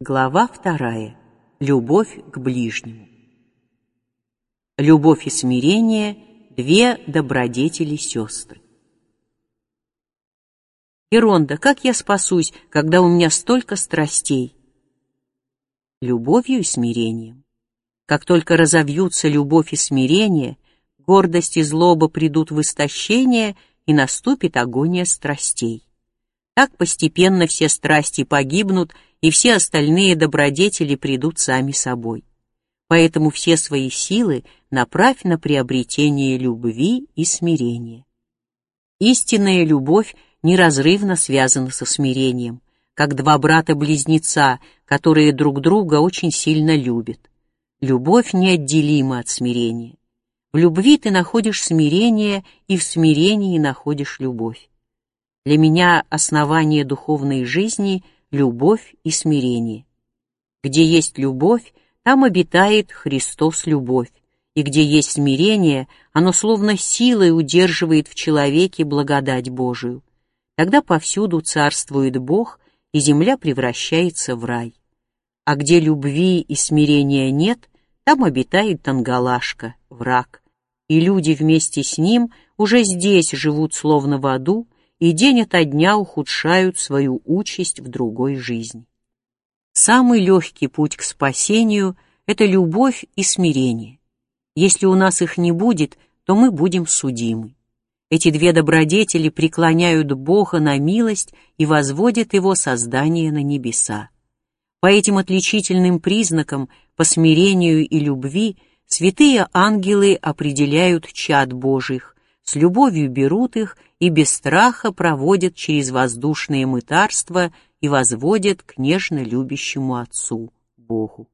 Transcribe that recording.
Глава 2. Любовь к ближнему. Любовь и смирение – две добродетели-сестры. Иронда, как я спасусь, когда у меня столько страстей? Любовью и смирением. Как только разовьются любовь и смирение, гордость и злоба придут в истощение, и наступит агония страстей. Так постепенно все страсти погибнут, и все остальные добродетели придут сами собой. Поэтому все свои силы направь на приобретение любви и смирения. Истинная любовь неразрывно связана со смирением, как два брата-близнеца, которые друг друга очень сильно любят. Любовь неотделима от смирения. В любви ты находишь смирение, и в смирении находишь любовь. Для меня основание духовной жизни — любовь и смирение. Где есть любовь, там обитает Христос-любовь, и где есть смирение, оно словно силой удерживает в человеке благодать Божию. Тогда повсюду царствует Бог, и земля превращается в рай. А где любви и смирения нет, там обитает Тангалашка, враг, и люди вместе с ним уже здесь живут словно в аду, и день ото дня ухудшают свою участь в другой жизни. Самый легкий путь к спасению — это любовь и смирение. Если у нас их не будет, то мы будем судимы. Эти две добродетели преклоняют Бога на милость и возводят Его создание на небеса. По этим отличительным признакам, по смирению и любви, святые ангелы определяют чад Божьих, с любовью берут их и без страха проводят через воздушные мытарства и возводят к нежно любящему Отцу, Богу.